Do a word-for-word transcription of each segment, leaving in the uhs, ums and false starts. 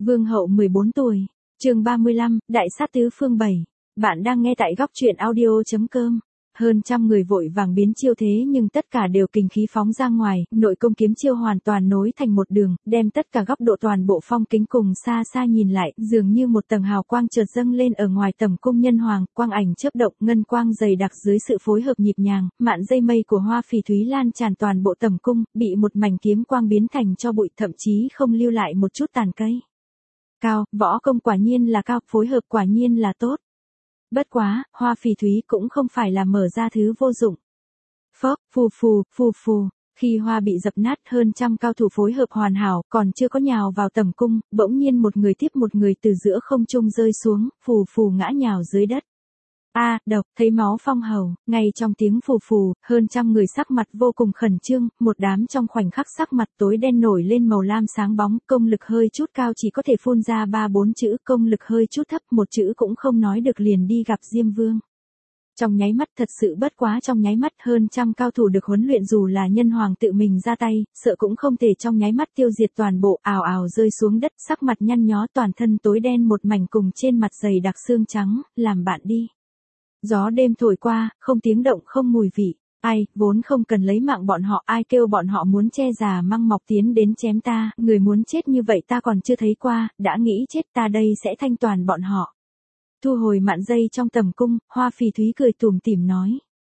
Vương hậu mười bốn tuổi. Chương ba mươi lăm, Đại sát tứ phương bảy. Bạn đang nghe tại góc truyện audio chấm com. Hơn trăm người vội vàng biến chiêu thế nhưng tất cả đều kình khí phóng ra ngoài, nội công kiếm chiêu hoàn toàn nối thành một đường, đem tất cả góc độ toàn bộ phong kính cùng xa xa nhìn lại, dường như một tầng hào quang chợt dâng lên ở ngoài tầm cung nhân hoàng, quang ảnh chớp động, ngân quang dày đặc dưới sự phối hợp nhịp nhàng, mạn dây mây của hoa phỉ thúy lan tràn toàn bộ tầm cung, bị một mảnh kiếm quang biến thành cho bụi, thậm chí không lưu lại một chút tàn cây. Cao, võ công quả nhiên là cao, phối hợp quả nhiên là tốt. Bất quá, hoa phỉ thúy cũng không phải là mở ra thứ vô dụng. Phốc, phù phù, phù phù, khi hoa bị dập nát, hơn trăm cao thủ phối hợp hoàn hảo, còn chưa có nhào vào tầm cung, bỗng nhiên một người tiếp một người từ giữa không trung rơi xuống, phù phù ngã nhào dưới đất. A, độc, thấy máu phong hầu, ngay trong tiếng phù phù, hơn trăm người sắc mặt vô cùng khẩn trương, một đám trong khoảnh khắc sắc mặt tối đen nổi lên màu lam sáng bóng, công lực hơi chút cao chỉ có thể phun ra ba bốn chữ, công lực hơi chút thấp một chữ cũng không nói được liền đi gặp Diêm Vương. Trong nháy mắt, thật sự bất quá trong nháy mắt, hơn trăm cao thủ được huấn luyện dù là nhân hoàng tự mình ra tay, sợ cũng không thể trong nháy mắt tiêu diệt toàn bộ, ào ào rơi xuống đất, sắc mặt nhăn nhó, toàn thân tối đen một mảnh cùng trên mặt dày đặc xương trắng, làm bạn đi. Gió đêm thổi qua, không tiếng động không mùi vị, ai, vốn không cần lấy mạng bọn họ, ai kêu bọn họ muốn che già măng mọc tiến đến chém ta, người muốn chết như vậy ta còn chưa thấy qua, đã nghĩ chết ta đây sẽ thanh toàn bọn họ. Thu hồi mạn dây trong tầm cung, hoa phỉ thúy cười tủm tỉm nói.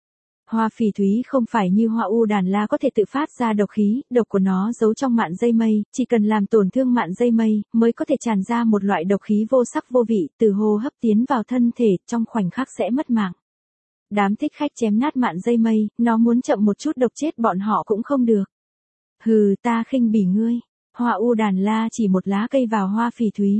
Hoa phỉ thúy không phải như hoa u đàn la có thể tự phát ra độc khí, độc của nó giấu trong mạn dây mây, chỉ cần làm tổn thương mạn dây mây, mới có thể tràn ra một loại độc khí vô sắc vô vị, từ hô hấp tiến vào thân thể, trong khoảnh khắc sẽ mất mạng. Đám thích khách chém nát mạn dây mây, nó muốn chậm một chút độc chết bọn họ cũng không được. Hừ, ta khinh bỉ ngươi. Hoa u đàn la chỉ một lá cây vào hoa phỉ thúy.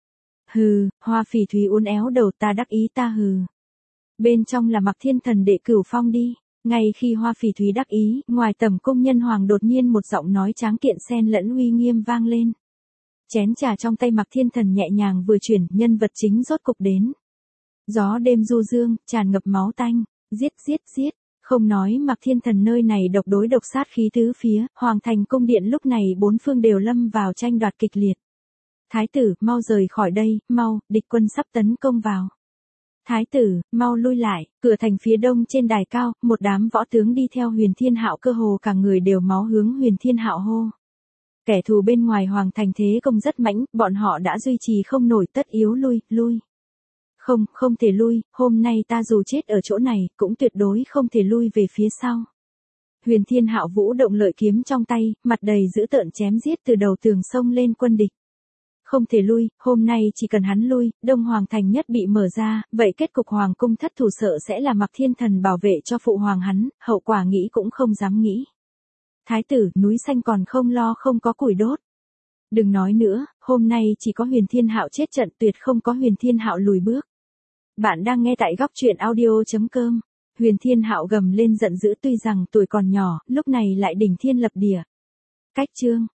Hừ, hoa phỉ thúy uốn éo đầu, ta đắc ý ta hừ. Bên trong là Mặc Thiên Thần đệ Cửu Phong đi. Ngay khi hoa phỉ thúy đắc ý, ngoài tầm cung nhân hoàng đột nhiên một giọng nói tráng kiện xen lẫn uy nghiêm vang lên. Chén trà trong tay Mặc Thiên Thần nhẹ nhàng vừa chuyển, nhân vật chính rốt cục đến. Gió đêm du dương, tràn ngập máu tanh, giết giết giết, không nói Mặc Thiên Thần nơi này độc đối độc sát khí tứ phía, hoàng thành cung điện lúc này bốn phương đều lâm vào tranh đoạt kịch liệt. Thái tử, mau rời khỏi đây, mau, địch quân sắp tấn công vào. Thái tử, mau lui lại, cửa thành phía đông trên đài cao, một đám võ tướng đi theo Huyền Thiên Hạo cơ hồ cả người đều máu hướng Huyền Thiên Hạo hô. Kẻ thù bên ngoài hoàng thành thế công rất mãnh, bọn họ đã duy trì không nổi, tất yếu lui, lui. Không, không thể lui, hôm nay ta dù chết ở chỗ này, cũng tuyệt đối không thể lui về phía sau. Huyền Thiên Hạo vũ động lợi kiếm trong tay, mặt đầy dữ tợn chém giết từ đầu tường sông lên quân địch. Không thể lui, hôm nay chỉ cần hắn lui, Đông Hoàng thành nhất bị mở ra, vậy kết cục hoàng cung thất thủ sợ sẽ là Mặc Thiên Thần bảo vệ cho phụ hoàng hắn, hậu quả nghĩ cũng không dám nghĩ. Thái tử, núi xanh còn không lo không có củi đốt. Đừng nói nữa, hôm nay chỉ có Huyền Thiên Hạo chết trận, tuyệt không có Huyền Thiên Hạo lùi bước. Bạn đang nghe tại góc truyện audio chấm com. Huyền Thiên Hạo gầm lên giận dữ, tuy rằng tuổi còn nhỏ, lúc này lại đỉnh thiên lập địa. Cách chương